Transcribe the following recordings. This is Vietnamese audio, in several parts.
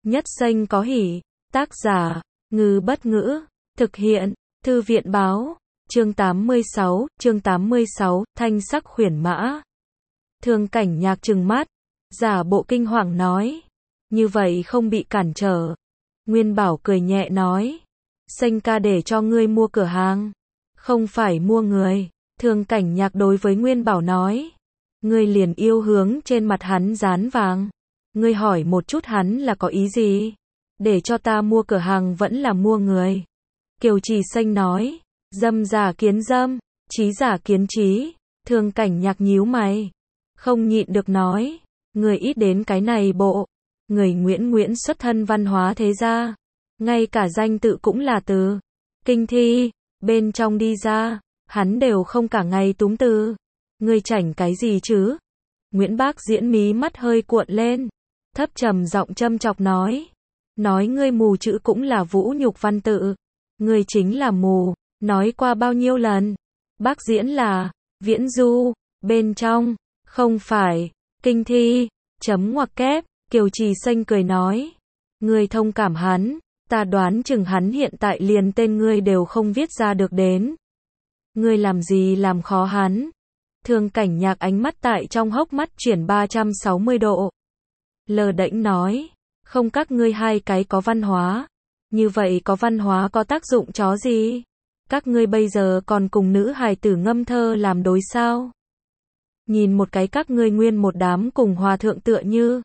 Nhất xanh có hỉ. Tác giả, Ngư Bất Ngữ. Thực hiện, Thư viện Báo. Chương 86, Thanh sắc khuyển mã. Thương Cảnh Nhạc trừng mắt, giả bộ kinh hoàng nói. Như vậy không bị cản trở. Nguyên Bảo cười nhẹ nói. Xanh ca để cho ngươi mua cửa hàng, không phải mua người. Thương Cảnh Nhạc đối với Nguyên Bảo nói. Ngươi liền yêu hướng trên mặt hắn dán vàng. Ngươi hỏi một chút hắn là có ý gì? Để cho ta mua cửa hàng vẫn là mua người? Kiều Trì Xanh nói. Dâm giả kiến dâm, trí giả kiến trí. Thương Cảnh Nhạc nhíu mày, không nhịn được nói. Người ít đến cái này bộ. Người Nguyễn xuất thân văn hóa thế gia, ngay cả danh tự cũng là từ kinh thi bên trong đi ra, hắn đều không cả ngày túm từ. Ngươi chảnh cái gì chứ? Nguyễn Bác Diễn mí mắt hơi cuộn lên, thấp trầm giọng châm chọc nói. Nói ngươi mù chữ cũng là vũ nhục văn tự. Ngươi chính là mù, nói qua bao nhiêu lần? Bác Diễn là viễn du bên trong, không phải kinh thi. Chấm ngoặc kép. Kiều Trì Xanh cười nói. Ngươi thông cảm hắn, ta đoán chừng hắn hiện tại liền tên ngươi đều không viết ra được đến. Ngươi làm gì làm khó hắn? Thương Cảnh Nhạc ánh mắt tại trong hốc mắt chuyển 360 độ. Lờ đễnh nói. Không, các ngươi hai cái có văn hóa. Như vậy có văn hóa có tác dụng chó gì? Các ngươi bây giờ còn cùng nữ hài tử ngâm thơ làm đối sao? Nhìn một cái các ngươi nguyên một đám cùng hòa thượng tựa như.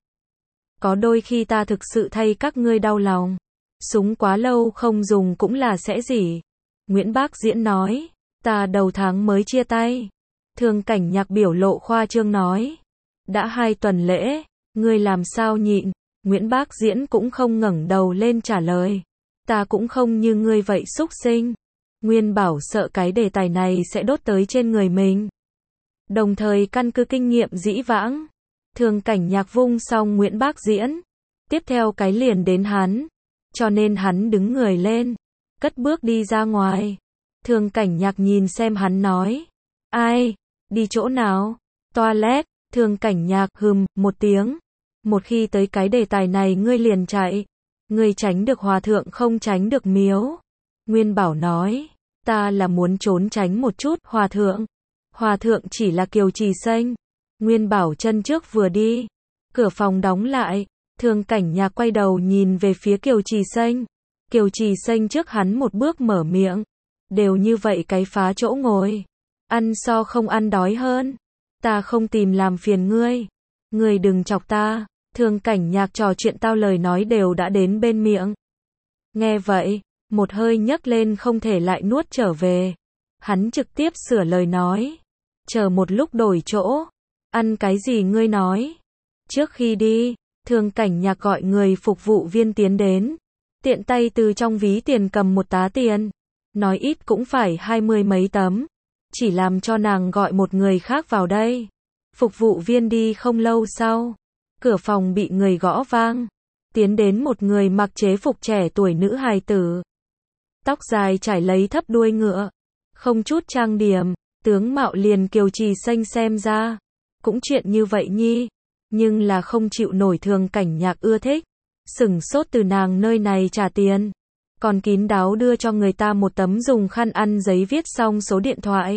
Có đôi khi ta thực sự thay các ngươi đau lòng. Súng quá lâu không dùng cũng là sẽ gì. Nguyễn Bác Diễn nói. Ta đầu tháng mới chia tay. Thương Cảnh Nhạc biểu lộ khoa trương nói. Đã 2 tuần lễ, ngươi làm sao nhịn? Nguyễn Bác Diễn cũng không ngẩng đầu lên trả lời. Ta cũng không như ngươi vậy xúc sinh. Nguyên Bảo sợ cái đề tài này sẽ đốt tới trên người mình. Đồng thời căn cứ kinh nghiệm dĩ vãng. Thương Cảnh Nhạc vung xong Nguyễn Bác Diễn, tiếp theo cái liền đến hắn, cho nên hắn đứng người lên, cất bước đi ra ngoài. Thương Cảnh Nhạc nhìn xem hắn nói. Ai? Đi chỗ nào? Toilet. Thương Cảnh Nhạc một tiếng. Một khi tới cái đề tài này ngươi liền chạy. Ngươi tránh được hòa thượng không tránh được miếu. Nguyên Bảo nói. Ta là muốn trốn tránh một chút hòa thượng. Hòa thượng chỉ là Kiều Trì Xanh. Nguyên Bảo chân trước vừa đi, cửa phòng đóng lại. Thương Cảnh Nhạc quay đầu nhìn về phía Kiều Trì Xanh. Kiều Trì Xanh trước hắn một bước mở miệng. Đều như vậy cái phá chỗ ngồi. Ăn so không ăn đói hơn. Ta không tìm làm phiền ngươi. Ngươi đừng chọc ta. Thương Cảnh Nhạc trò chuyện tao lời nói đều đã đến bên miệng. Nghe vậy, một hơi nhấc lên không thể lại nuốt trở về. Hắn trực tiếp sửa lời nói. Chờ một lúc đổi chỗ. Ăn cái gì ngươi nói? Trước khi đi, Thương Cảnh Nhạc gọi người phục vụ viên tiến đến. Tiện tay từ trong ví tiền cầm một tá tiền. Nói ít cũng phải 20 mấy tấm. Chỉ làm cho nàng gọi một người khác vào đây. Phục vụ viên đi không lâu sau. Cửa phòng bị người gõ vang. Tiến đến một người mặc chế phục trẻ tuổi nữ hài tử. Tóc dài trải lấy thấp đuôi ngựa. Không chút trang điểm. Tướng mạo liền Kiều Trì Xanh xem ra. Cũng chuyện như vậy nhi. Nhưng là không chịu nổi Thương Cảnh Nhạc ưa thích. Sửng sốt từ nàng nơi này trả tiền. Còn kín đáo đưa cho người ta một tấm dùng khăn ăn giấy viết xong số điện thoại.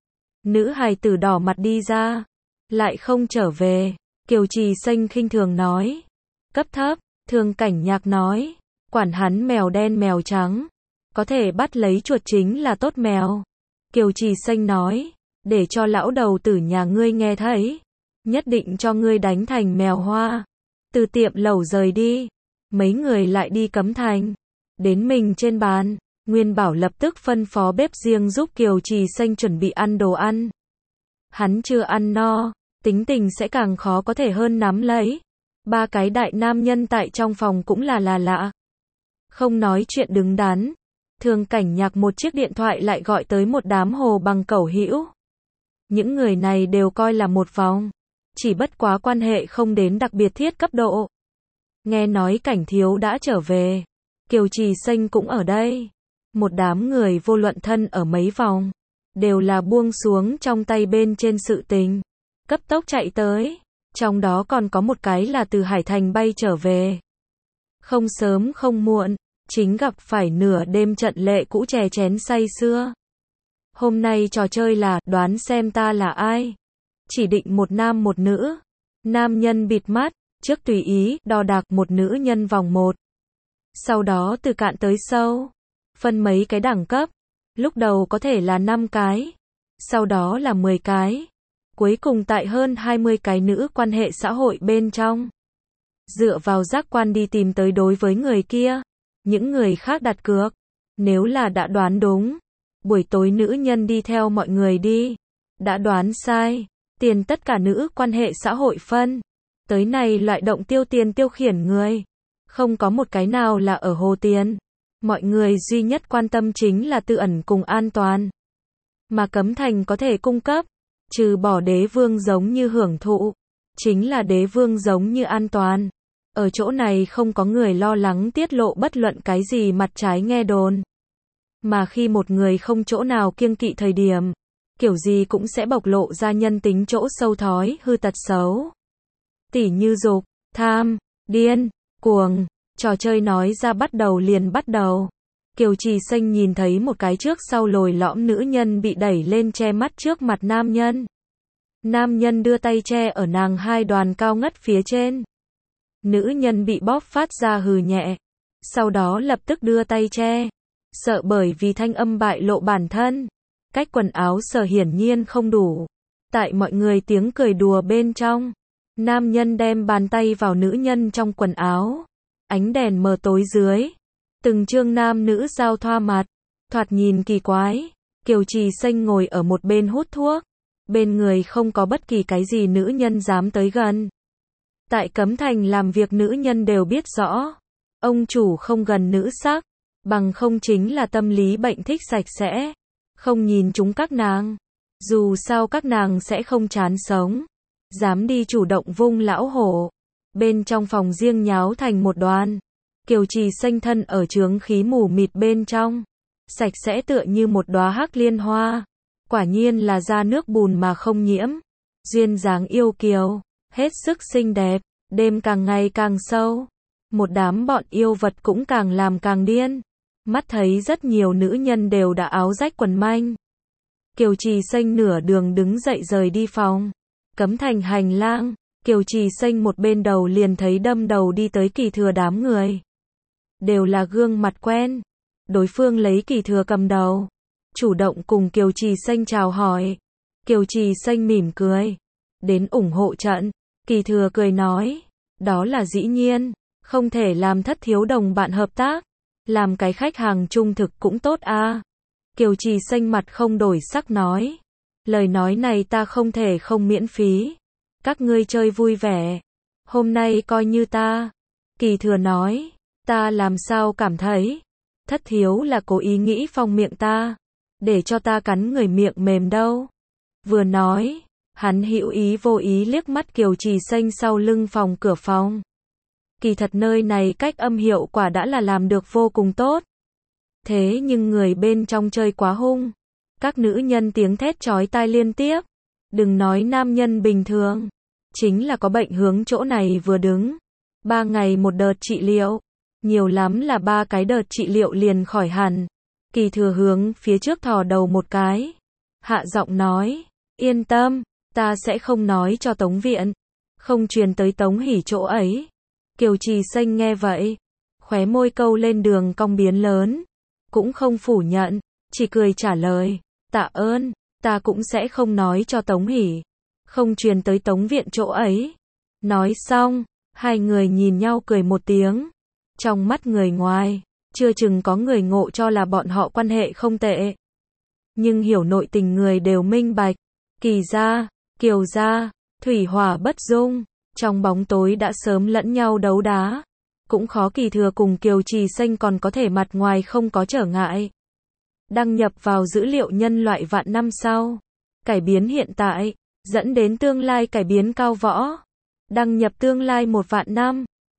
Nữ hài tử đỏ mặt đi ra. Lại không trở về. Kiều Trì Xanh khinh thường nói. Cấp thấp. Thương Cảnh Nhạc nói. Quản hắn mèo đen mèo trắng. Có thể bắt lấy chuột chính là tốt mèo. Kiều Trì Xanh nói. Để cho lão đầu tử nhà ngươi nghe thấy. Nhất định cho ngươi đánh thành mèo hoa. Từ tiệm lẩu rời đi. Mấy người lại đi Cấm Thành. Đến mình trên bàn. Nguyên Bảo lập tức phân phó bếp riêng giúp Kiều Trì Xanh chuẩn bị ăn đồ ăn. Hắn chưa ăn no. Tính tình sẽ càng khó có thể hơn nắm lấy. 3 cái đại nam nhân tại trong phòng cũng là lạ. Không nói chuyện đứng đắn. Thương Cảnh Nhạc một chiếc điện thoại lại gọi tới một đám hồ bằng cẩu hữu. Những người này đều coi là một vòng. Chỉ bất quá quan hệ không đến đặc biệt thiết cấp độ. Nghe nói Cảnh thiếu đã trở về. Kiều Trì Xanh cũng ở đây. Một đám người vô luận thân ở mấy vòng. Đều là buông xuống trong tay bên trên sự tình. Cấp tốc chạy tới. Trong đó còn có một cái là từ Hải Thành bay trở về. Không sớm không muộn, chính gặp phải nửa đêm trận lệ cũ chè chén say sưa. Hôm nay trò chơi là đoán xem ta là ai. Chỉ định một nam một nữ. Nam nhân bịt mắt, trước tùy ý đo đạc một nữ nhân vòng một. Sau đó từ cạn tới sâu, phân mấy cái đẳng cấp. Lúc đầu có thể là 5 cái, sau đó là 10 cái, cuối cùng tại hơn 20 cái nữ quan hệ xã hội bên trong. Dựa vào giác quan đi tìm tới đối với người kia, những người khác đặt cược. Nếu là đã đoán đúng, buổi tối nữ nhân đi theo mọi người đi. Đã đoán sai, tiền tất cả nữ quan hệ xã hội phân. Tới này loại động tiêu tiền tiêu khiển người. Không có một cái nào là ở hồ tiền. Mọi người duy nhất quan tâm chính là tư ẩn cùng an toàn. Mà Cấm Thành có thể cung cấp, trừ bỏ đế vương giống như hưởng thụ, chính là đế vương giống như an toàn. Ở chỗ này không có người lo lắng tiết lộ bất luận cái gì mặt trái nghe đồn. Mà khi một người không chỗ nào kiêng kỵ thời điểm, kiểu gì cũng sẽ bộc lộ ra nhân tính chỗ sâu thói hư tật xấu. Tỉ như dục, tham, điên, cuồng. Trò chơi nói ra bắt đầu liền bắt đầu. Kiều Trì Xanh nhìn thấy một cái trước sau lồi lõm nữ nhân bị đẩy lên che mắt trước mặt nam nhân. Nam nhân đưa tay che ở nàng hai đoàn cao ngất phía trên. Nữ nhân bị bóp phát ra hừ nhẹ. Sau đó lập tức đưa tay che. Sợ bởi vì thanh âm bại lộ bản thân. Cách quần áo sở hiển nhiên không đủ. Tại mọi người tiếng cười đùa bên trong, nam nhân đem bàn tay vào nữ nhân trong quần áo. Ánh đèn mờ tối dưới, từng chương nam nữ giao thoa mặt, thoạt nhìn kỳ quái. Kiều Trì Xanh ngồi ở một bên hút thuốc, bên người không có bất kỳ cái gì nữ nhân dám tới gần. Tại Cấm Thành làm việc nữ nhân đều biết rõ, ông chủ không gần nữ sắc, bằng không chính là tâm lý bệnh thích sạch sẽ, không nhìn chúng các nàng. Dù sao các nàng sẽ không chán sống, dám đi chủ động vung lão hổ. Bên trong phòng riêng nháo thành một đoàn. Kiều Trì Xanh thân ở chướng khí mù mịt bên trong, sạch sẽ tựa như một đóa hắc liên hoa. Quả nhiên là da nước bùn mà không nhiễm. Duyên dáng yêu kiều, hết sức xinh đẹp. Đêm càng ngày càng sâu, một đám bọn yêu vật cũng càng làm càng điên. Mắt thấy rất nhiều nữ nhân đều đã áo rách quần manh. Kiều Trì Xanh nửa đường đứng dậy rời đi phòng. Cấm Thành hành lang, Kiều Trì Xanh một bên đầu liền thấy đâm đầu đi tới Kỳ Thừa đám người. Đều là gương mặt quen. Đối phương lấy Kỳ Thừa cầm đầu, chủ động cùng Kiều Trì Xanh chào hỏi. Kiều Trì Xanh mỉm cười, đến ủng hộ trận. Kỳ Thừa cười nói, đó là dĩ nhiên, không thể làm thất thiếu đồng bạn hợp tác. Làm cái khách hàng trung thực cũng tốt a. Kiều Trì Xanh mặt không đổi sắc nói, lời nói này ta không thể không miễn phí. Các ngươi chơi vui vẻ, hôm nay coi như ta. Kỳ Thừa nói, ta làm sao cảm thấy thất thiếu là cố ý nghĩ phong miệng ta, để cho ta cắn người miệng mềm đâu. Vừa nói, hắn hữu ý vô ý liếc mắt Kiều Trì Xanh sau lưng phòng cửa phòng. Kỳ thật nơi này cách âm hiệu quả đã là làm được vô cùng tốt. Thế nhưng người bên trong chơi quá hung. Các nữ nhân tiếng thét chói tai liên tiếp. Đừng nói nam nhân bình thường, chính là có bệnh hướng chỗ này vừa đứng. 3 ngày một đợt trị liệu, nhiều lắm là 3 cái đợt trị liệu liền khỏi hẳn. Kỳ Thừa hướng phía trước thò đầu một cái, hạ giọng nói, yên tâm, ta sẽ không nói cho Tống Viện, không truyền tới Tống Hỉ chỗ ấy. Kiều Trì Xanh nghe vậy, khóe môi câu lên đường cong biến lớn, cũng không phủ nhận, chỉ cười trả lời, tạ ơn, ta cũng sẽ không nói cho Tống Hỉ, không truyền tới Tống Viện chỗ ấy. Nói xong, hai người nhìn nhau cười một tiếng. Trong mắt người ngoài, chưa chừng có người ngộ cho là bọn họ quan hệ không tệ. Nhưng hiểu nội tình người đều minh bạch. Kỳ gia, Kiều gia, thủy hỏa bất dung, trong bóng tối đã sớm lẫn nhau đấu đá. Cũng khó Kỳ Thừa cùng Kiều Trì Xanh còn có thể mặt ngoài không có trở ngại. Đăng nhập vào dữ liệu nhân loại vạn năm sau. Cải biến hiện tại, dẫn đến tương lai cải biến cao võ. Đăng nhập tương lai 1 vạn năm.